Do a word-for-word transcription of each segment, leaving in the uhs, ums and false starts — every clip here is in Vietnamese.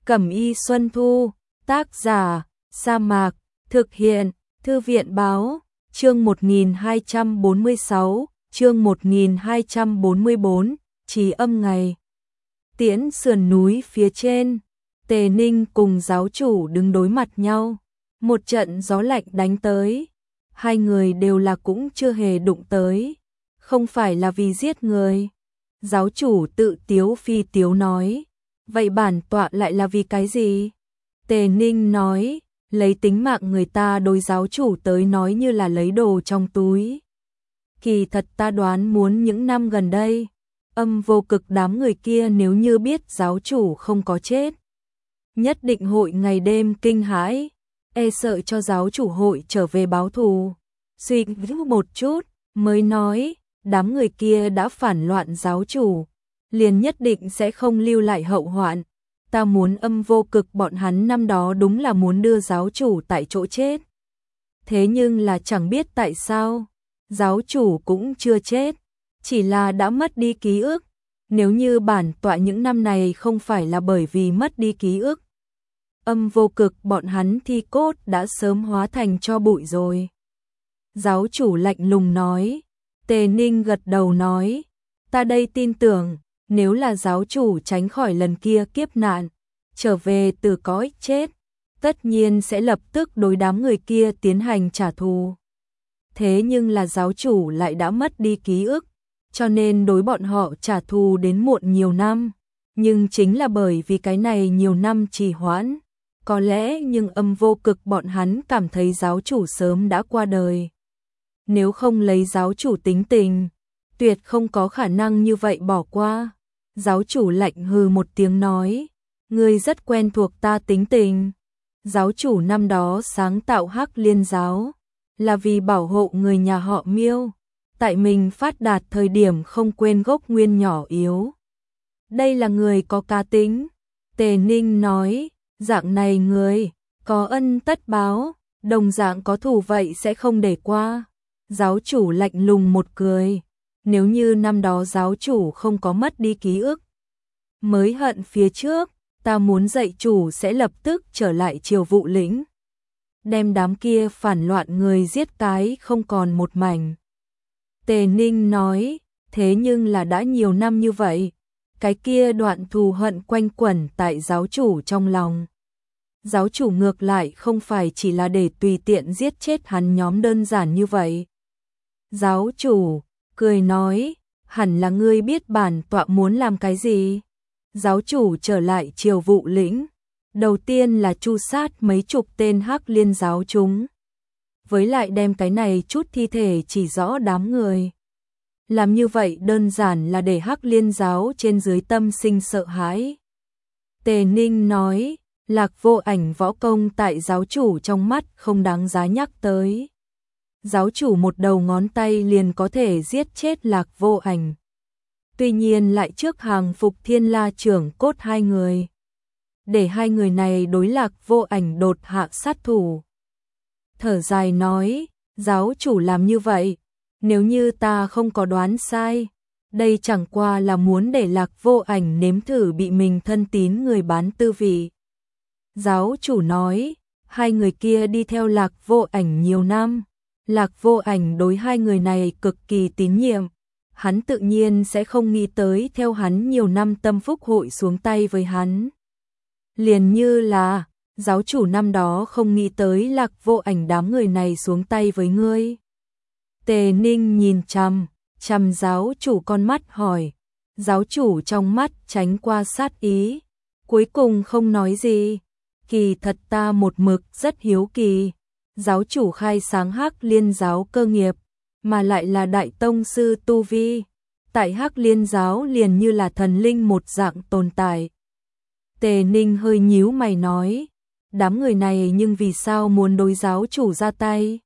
Cẩm y Xuân Thu, tác giả, Sa Mạc, thực hiện, Thư viện báo, chương một nghìn hai trăm bốn mươi sáu, chương một nghìn hai trăm bốn mươi bốn, Trí âm ngày. Tiễn sườn núi phía trên, Tề Ninh cùng giáo chủ đứng đối mặt nhau, một trận gió lạnh đánh tới, hai người đều là cũng chưa hề đụng tới, không phải là vì giết người. Giáo chủ tự tiếu phi tiếu nói, vậy bản tọa lại là vì cái gì? Tề Ninh nói, lấy tính mạng người ta đối giáo chủ tới nói như là lấy đồ trong túi. Kỳ thật ta đoán muốn những năm gần đây, Âm Vô Cực đám người kia nếu như biết giáo chủ không có chết, nhất định hội ngày đêm kinh hãi, e sợ cho giáo chủ hội trở về báo thù. Suy nghĩ một chút, mới nói, đám người kia đã phản loạn giáo chủ, liền nhất định sẽ không lưu lại hậu hoạn. Ta muốn Âm Vô Cực bọn hắn năm đó đúng là muốn đưa giáo chủ tại chỗ chết. Thế nhưng là chẳng biết tại sao, giáo chủ cũng chưa chết, chỉ là đã mất đi ký ức. Nếu như bản tọa những năm này không phải là bởi vì mất đi ký ức, Âm Vô Cực bọn hắn thi cốt đã sớm hóa thành tro bụi rồi. Giáo chủ lạnh lùng nói. Tề Ninh gật đầu nói, ta đây tin tưởng, nếu là giáo chủ tránh khỏi lần kia kiếp nạn, trở về từ cõi chết, tất nhiên sẽ lập tức đối đám người kia tiến hành trả thù. Thế nhưng là giáo chủ lại đã mất đi ký ức, cho nên đối bọn họ trả thù đến muộn nhiều năm. Nhưng chính là bởi vì cái này nhiều năm trì hoãn, có lẽ nhưng Âm Vô Cực bọn hắn cảm thấy giáo chủ sớm đã qua đời. Nếu không lấy giáo chủ tính tình, tuyệt không có khả năng như vậy bỏ qua. Giáo chủ lạnh hừ một tiếng nói, ngươi rất quen thuộc ta tính tình. Giáo chủ năm đó sáng tạo Hắc Liên giáo, là vì bảo hộ người nhà họ Miêu, tại mình phát đạt thời điểm không quên gốc nguyên nhỏ yếu. Đây là người có cá tính. Tề Ninh nói, dạng này người, có ân tất báo, đồng dạng có thù vậy sẽ không để qua. Giáo chủ lạnh lùng một cười, nếu như năm đó giáo chủ không có mất đi ký ức, mới hận phía trước, ta muốn dạy chủ sẽ lập tức trở lại Triều Vụ lĩnh, đem đám kia phản loạn người giết cái không còn một mảnh. Tề Ninh nói, thế nhưng là đã nhiều năm như vậy, cái kia đoạn thù hận quanh quẩn tại giáo chủ trong lòng. Giáo chủ ngược lại không phải chỉ là để tùy tiện giết chết hắn nhóm đơn giản như vậy. Giáo chủ cười nói, hẳn là ngươi biết bản tọa muốn làm cái gì. Giáo chủ trở lại Triều Vụ lĩnh, đầu tiên là tru sát mấy chục tên Hắc Liên giáo chúng, với lại đem cái này chút thi thể chỉ rõ đám người. Làm như vậy đơn giản là để Hắc Liên giáo trên dưới tâm sinh sợ hãi. Tề Ninh nói, Lạc Vô Ảnh võ công tại giáo chủ trong mắt không đáng giá nhắc tới. Giáo chủ một đầu ngón tay liền có thể giết chết Lạc Vô Ảnh. Tuy nhiên lại trước hàng phục Thiên La trưởng cốt hai người, để hai người này đối Lạc Vô Ảnh đột hạ sát thủ. Thở dài nói, giáo chủ làm như vậy, nếu như ta không có đoán sai, đây chẳng qua là muốn để Lạc Vô Ảnh nếm thử bị mình thân tín người bán tư vị. Giáo chủ nói, hai người kia đi theo Lạc Vô Ảnh nhiều năm, Lạc Vô Ảnh đối hai người này cực kỳ tín nhiệm, hắn tự nhiên sẽ không nghĩ tới theo hắn nhiều năm tâm phúc hội xuống tay với hắn. Liền như là, giáo chủ năm đó không nghĩ tới Lạc Vô Ảnh đám người này xuống tay với ngươi. Tề Ninh nhìn chằm, chằm giáo chủ con mắt hỏi, giáo chủ trong mắt tránh qua sát ý, cuối cùng không nói gì. Kỳ thật ta một mực rất hiếu kỳ, giáo chủ khai sáng Hắc Liên giáo cơ nghiệp, mà lại là đại tông sư tu vi, tại Hắc Liên giáo liền như là thần linh một dạng tồn tại. Tề Ninh hơi nhíu mày nói, đám người này nhưng vì sao muốn đối giáo chủ ra tay?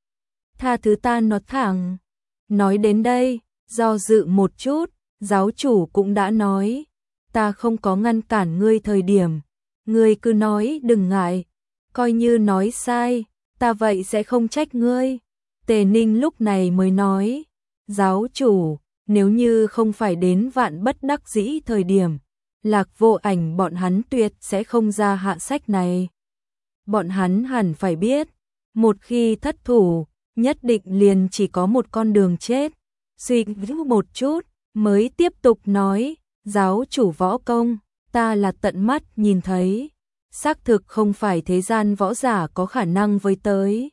Tha thứ ta nói thẳng. Nói đến đây, do dự một chút, giáo chủ cũng đã nói, ta không có ngăn cản ngươi thời điểm, ngươi cứ nói đừng ngại, coi như nói sai, ta vậy sẽ không trách ngươi. Tề Ninh lúc này mới nói, giáo chủ, nếu như không phải đến vạn bất đắc dĩ thời điểm, Lạc Vô Ảnh bọn hắn tuyệt sẽ không ra hạ sách này. Bọn hắn hẳn phải biết, một khi thất thủ, nhất định liền chỉ có một con đường chết. Suy nghĩ một chút, mới tiếp tục nói, giáo chủ võ công, ta là tận mắt nhìn thấy, xác thực không phải thế gian võ giả có khả năng với tới.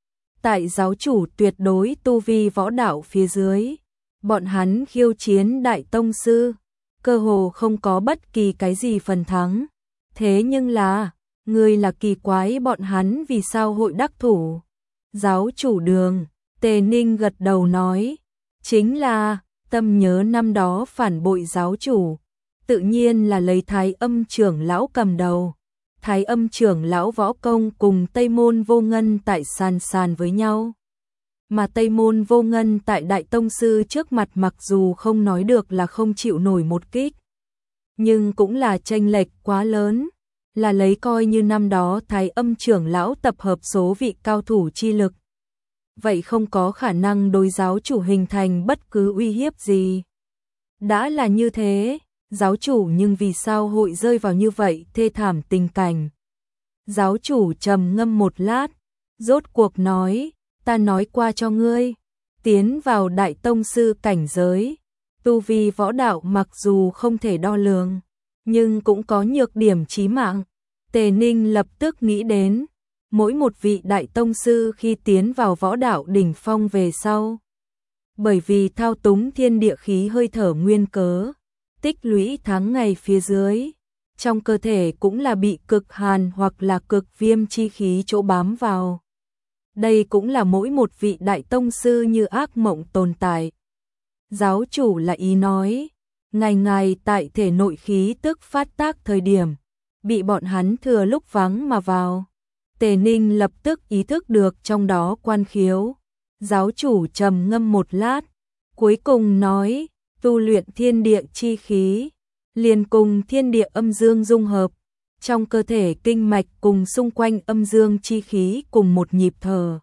Tại giáo chủ tuyệt đối tu vi võ đạo phía dưới, bọn hắn khiêu chiến đại tông sư, cơ hồ không có bất kỳ cái gì phần thắng. Thế nhưng là, người là kỳ quái bọn hắn vì sao hội đắc thủ. Giáo chủ Đường, Tề Ninh gật đầu nói, chính là, tâm nhớ năm đó phản bội giáo chủ, tự nhiên là lấy Thái Âm trưởng lão cầm đầu. Thái Âm trưởng lão võ công cùng Tây Môn Vô Ngân tại sàn sàn với nhau. Mà Tây Môn Vô Ngân tại đại tông sư trước mặt mặc dù không nói được là không chịu nổi một kích, nhưng cũng là chênh lệch quá lớn, là lấy coi như năm đó Thái Âm trưởng lão tập hợp số vị cao thủ chi lực. Vậy không có khả năng đối giáo chủ hình thành bất cứ uy hiếp gì. Đã là như thế, giáo chủ nhưng vì sao hội rơi vào như vậy thê thảm tình cảnh. Giáo chủ trầm ngâm một lát, rốt cuộc nói, ta nói qua cho ngươi, tiến vào đại tông sư cảnh giới, tu vi võ đạo mặc dù không thể đo lường, nhưng cũng có nhược điểm chí mạng. Tề Ninh lập tức nghĩ đến, mỗi một vị đại tông sư khi tiến vào võ đạo đỉnh phong về sau, bởi vì thao túng thiên địa khí hơi thở nguyên cớ, tích lũy tháng ngày phía dưới, trong cơ thể cũng là bị cực hàn hoặc là cực viêm chi khí chỗ bám vào. Đây cũng là mỗi một vị đại tông sư như ác mộng tồn tại. Giáo chủ là ý nói, ngày ngày tại thể nội khí tức phát tác thời điểm, bị bọn hắn thừa lúc vắng mà vào. Tề Ninh lập tức ý thức được trong đó quan khiếu. Giáo chủ trầm ngâm một lát, cuối cùng nói, tu luyện thiên địa chi khí, liền cùng thiên địa âm dương dung hợp, trong cơ thể kinh mạch cùng xung quanh âm dương chi khí cùng một nhịp thở.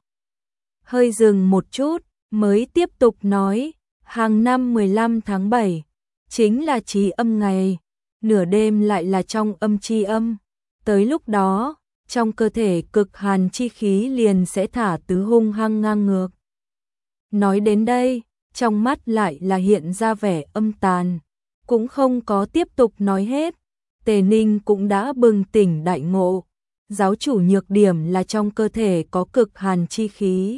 Hơi dừng một chút, mới tiếp tục nói, hàng năm mười lăm tháng bảy, chính là chi âm ngày, nửa đêm lại là trong âm chi âm. Tới lúc đó, trong cơ thể cực hàn chi khí liền sẽ thả tứ hung hăng ngang ngược. Nói đến đây, trong mắt lại là hiện ra vẻ âm tàn, cũng không có tiếp tục nói hết. Tề Ninh cũng đã bừng tỉnh đại ngộ, giáo chủ nhược điểm là trong cơ thể có cực hàn chi khí,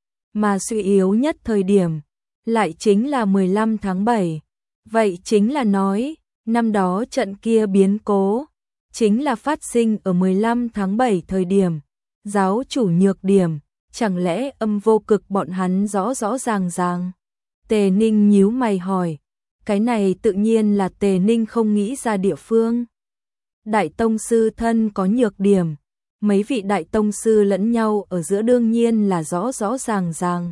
mà suy yếu nhất thời điểm lại chính là mười lăm tháng bảy. Vậy chính là nói, năm đó trận kia biến cố chính là phát sinh ở mười lăm tháng bảy thời điểm. Giáo chủ nhược điểm, chẳng lẽ âm vô cực bọn hắn rõ rõ ràng ràng? Tề Ninh nhíu mày hỏi, cái này tự nhiên là Tề Ninh không nghĩ ra địa phương. Đại tông sư thân có nhược điểm, mấy vị đại tông sư lẫn nhau ở giữa đương nhiên là rõ rõ ràng ràng.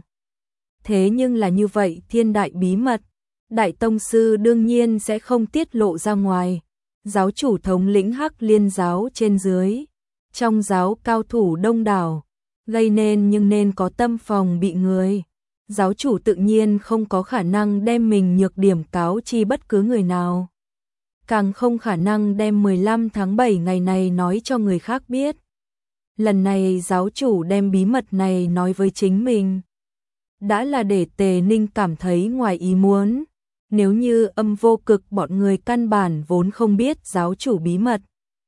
Thế nhưng là như vậy thiên đại bí mật, đại tông sư đương nhiên sẽ không tiết lộ ra ngoài. Giáo chủ thống lĩnh Hắc Liên giáo trên dưới, trong giáo cao thủ đông đảo, gây nên nhưng nên có tâm phòng bị người. Giáo chủ tự nhiên không có khả năng đem mình nhược điểm cáo chi bất cứ người nào, càng không khả năng đem mười lăm tháng bảy ngày này nói cho người khác biết. Lần này giáo chủ đem bí mật này nói với chính mình, đã là để Tề Ninh cảm thấy ngoài ý muốn. Nếu như âm vô cực bọn người căn bản vốn không biết giáo chủ bí mật,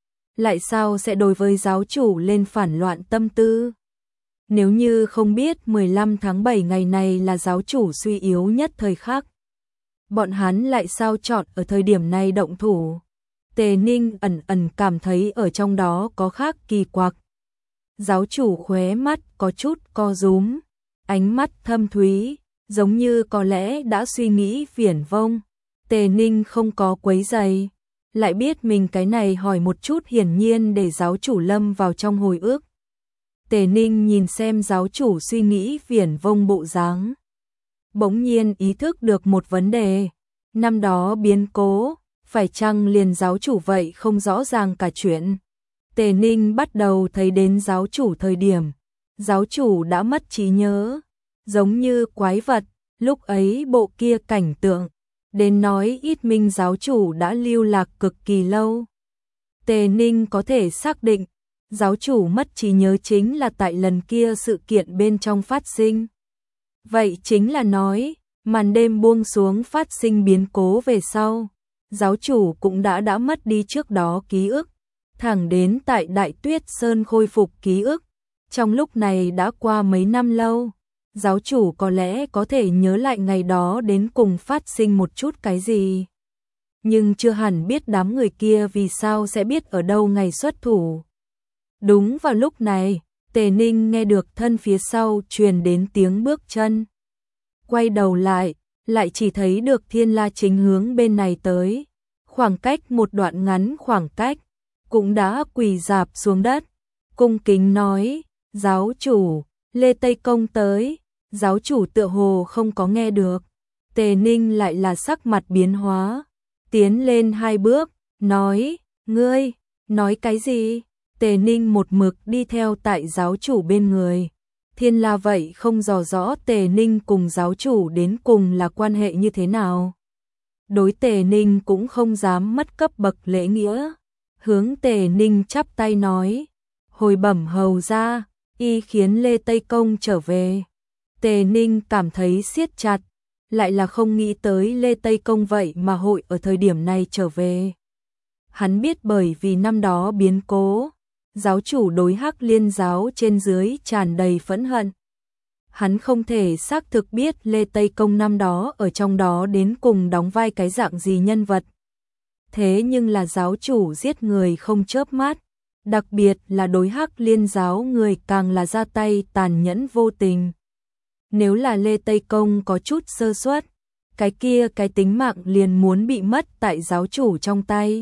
lại sao sẽ đối với giáo chủ lên phản loạn tâm tư? Nếu như không biết mười lăm tháng bảy ngày này là giáo chủ suy yếu nhất thời khắc, bọn hắn lại sao chọn ở thời điểm này động thủ? Tề Ninh ẩn ẩn cảm thấy ở trong đó có khác kỳ quặc. Giáo chủ khóe mắt có chút co rúm, ánh mắt thâm thúy, giống như có lẽ đã suy nghĩ viển vông. Tề Ninh không có quấy giày, lại biết mình cái này hỏi một chút hiển nhiên để giáo chủ lâm vào trong hồi ức. Tề Ninh nhìn xem giáo chủ suy nghĩ viển vông bộ dáng, bỗng nhiên ý thức được một vấn đề. Năm đó biến cố, phải chăng liền giáo chủ vậy không rõ ràng cả chuyện? Tề Ninh bắt đầu thấy đến giáo chủ thời điểm, giáo chủ đã mất trí nhớ, giống như quái vật, lúc ấy bộ kia cảnh tượng, đến nói ít Minh giáo chủ đã lưu lạc cực kỳ lâu. Tề Ninh có thể xác định, giáo chủ mất trí nhớ chính là tại lần kia sự kiện bên trong phát sinh. Vậy chính là nói, màn đêm buông xuống phát sinh biến cố về sau, giáo chủ cũng đã đã mất đi trước đó ký ức, thẳng đến tại Đại Tuyết Sơn khôi phục ký ức. Trong lúc này đã qua mấy năm lâu, giáo chủ có lẽ có thể nhớ lại ngày đó đến cùng phát sinh một chút cái gì. Nhưng chưa hẳn biết đám người kia vì sao sẽ biết ở đâu ngày xuất thủ. Đúng vào lúc này, Tề Ninh nghe được thân phía sau truyền đến tiếng bước chân. Quay đầu lại, lại chỉ thấy được Thiên La chính hướng bên này tới. Khoảng cách một đoạn ngắn khoảng cách, cũng đã quỳ rạp xuống đất. Cung kính nói, giáo chủ, Lê Tây Công tới. Giáo chủ tựa hồ không có nghe được. Tề Ninh lại là sắc mặt biến hóa. Tiến lên hai bước, nói, ngươi, nói cái gì? Tề Ninh một mực đi theo tại giáo chủ bên người. Thiên La vậy không dò rõ Tề Ninh cùng giáo chủ đến cùng là quan hệ như thế nào. Đối Tề Ninh cũng không dám mất cấp bậc lễ nghĩa. Hướng Tề Ninh chắp tay nói, hồi bẩm hầu ra, y khiến Lê Tây Công trở về. Tề Ninh cảm thấy siết chặt, lại là không nghĩ tới Lê Tây Công vậy mà hội ở thời điểm này trở về. Hắn biết bởi vì năm đó biến cố, giáo chủ đối Hắc Liên giáo trên dưới tràn đầy phẫn hận. Hắn không thể xác thực biết Lê Tây Công năm đó ở trong đó đến cùng đóng vai cái dạng gì nhân vật. Thế nhưng là giáo chủ giết người không chớp mắt, đặc biệt là đối Hắc Liên giáo người càng là ra tay tàn nhẫn vô tình. Nếu là Lê Tây Công có chút sơ suất, cái kia cái tính mạng liền muốn bị mất tại giáo chủ trong tay.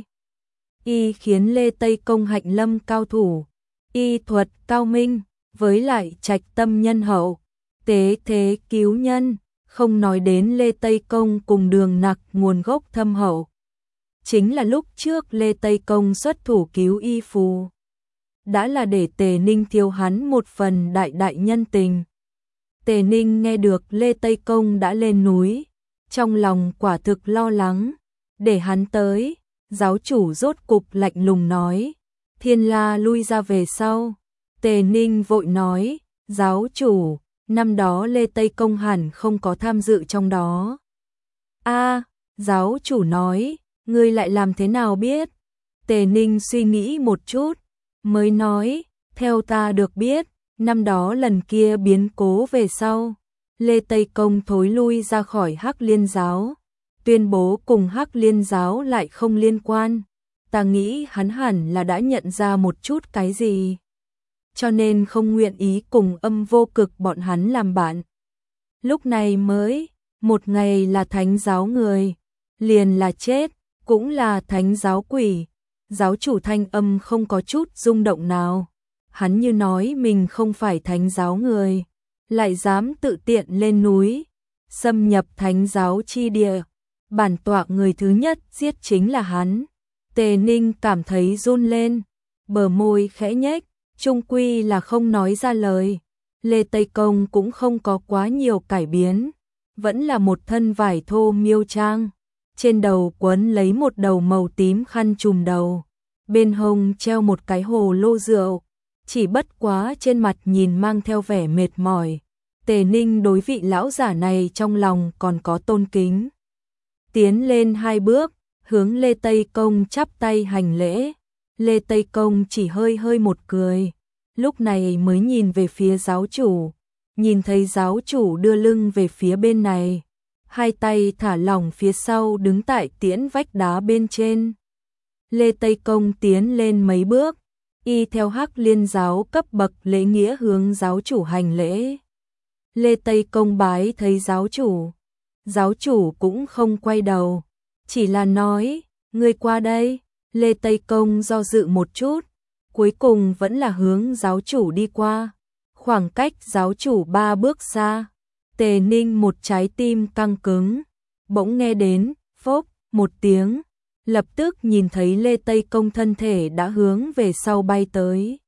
Y khiến Lê Tây Công hạnh lâm cao thủ, y thuật cao minh, với lại trạch tâm nhân hậu, tế thế cứu nhân, không nói đến Lê Tây Công cùng Đường Nặc nguồn gốc thâm hậu. Chính là lúc trước Lê Tây Công xuất thủ cứu y phù, đã là để Tề Ninh thiếu hắn một phần đại đại nhân tình. Tề Ninh nghe được Lê Tây Công đã lên núi, trong lòng quả thực lo lắng, để hắn tới. Giáo chủ rốt cục lạnh lùng nói, Thiên La lui ra về sau. Tề Ninh vội nói, giáo chủ, năm đó Lê Tây Công hẳn không có tham dự trong đó. A, giáo chủ nói, ngươi lại làm thế nào biết? Tề Ninh suy nghĩ một chút, mới nói, theo ta được biết, năm đó lần kia biến cố về sau, Lê Tây Công thối lui ra khỏi Hắc Liên giáo, tuyên bố cùng Hắc Liên giáo lại không liên quan. Ta nghĩ hắn hẳn là đã nhận ra một chút cái gì, cho nên không nguyện ý cùng Âm Vô Cực bọn hắn làm bạn. Lúc này mới, một ngày là thánh giáo người, liền là chết, cũng là thánh giáo quỷ. Giáo chủ Thanh Âm không có chút rung động nào. Hắn như nói mình không phải thánh giáo người, lại dám tự tiện lên núi, xâm nhập thánh giáo chi địa. Bản tọa người thứ nhất giết chính là hắn. Tề Ninh cảm thấy run lên, bờ môi khẽ nhếch, chung quy là không nói ra lời. Lê Tây Công cũng không có quá nhiều cải biến, vẫn là một thân vải thô miêu trang, trên đầu quấn lấy một đầu màu tím khăn trùm đầu, bên hông treo một cái hồ lô rượu, chỉ bất quá trên mặt nhìn mang theo vẻ mệt mỏi. Tề Ninh đối vị lão giả này trong lòng còn có tôn kính. Tiến lên hai bước, hướng Lê Tây Công chắp tay hành lễ. Lê Tây Công chỉ hơi hơi một cười, lúc này mới nhìn về phía giáo chủ, nhìn thấy giáo chủ đưa lưng về phía bên này, hai tay thả lỏng phía sau đứng tại tiễn vách đá bên trên. Lê Tây Công tiến lên mấy bước, y theo Hắc Liên giáo cấp bậc lễ nghĩa hướng giáo chủ hành lễ. Lê Tây Công bái thấy giáo chủ, giáo chủ cũng không quay đầu, chỉ là nói, ngươi qua đây. Lê Tây Công do dự một chút, cuối cùng vẫn là hướng giáo chủ đi qua. Khoảng cách giáo chủ ba bước xa, Tề Ninh một trái tim căng cứng, bỗng nghe đến, phốc, một tiếng, lập tức nhìn thấy Lê Tây Công thân thể đã hướng về sau bay tới.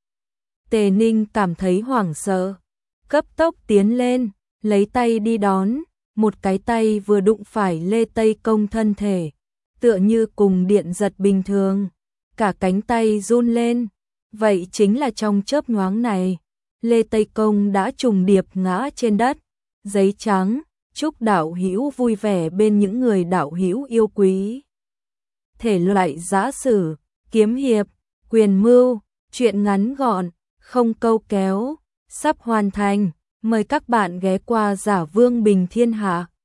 Tề Ninh cảm thấy hoảng sợ, cấp tốc tiến lên, lấy tay đi đón, một cái tay vừa đụng phải Lê Tây Công thân thể, tựa như cùng điện giật bình thường, cả cánh tay run lên. Vậy chính là trong chớp nhoáng này, Lê Tây Công đã trùng điệp ngã trên đất. Giấy trắng, chúc đạo hữu vui vẻ bên những người đạo hữu yêu quý. Thể loại giã sử, kiếm hiệp, quyền mưu, truyện ngắn gọn, không câu kéo, sắp hoàn thành. Mời các bạn ghé qua Giả Vương Bình Thiên Hạ.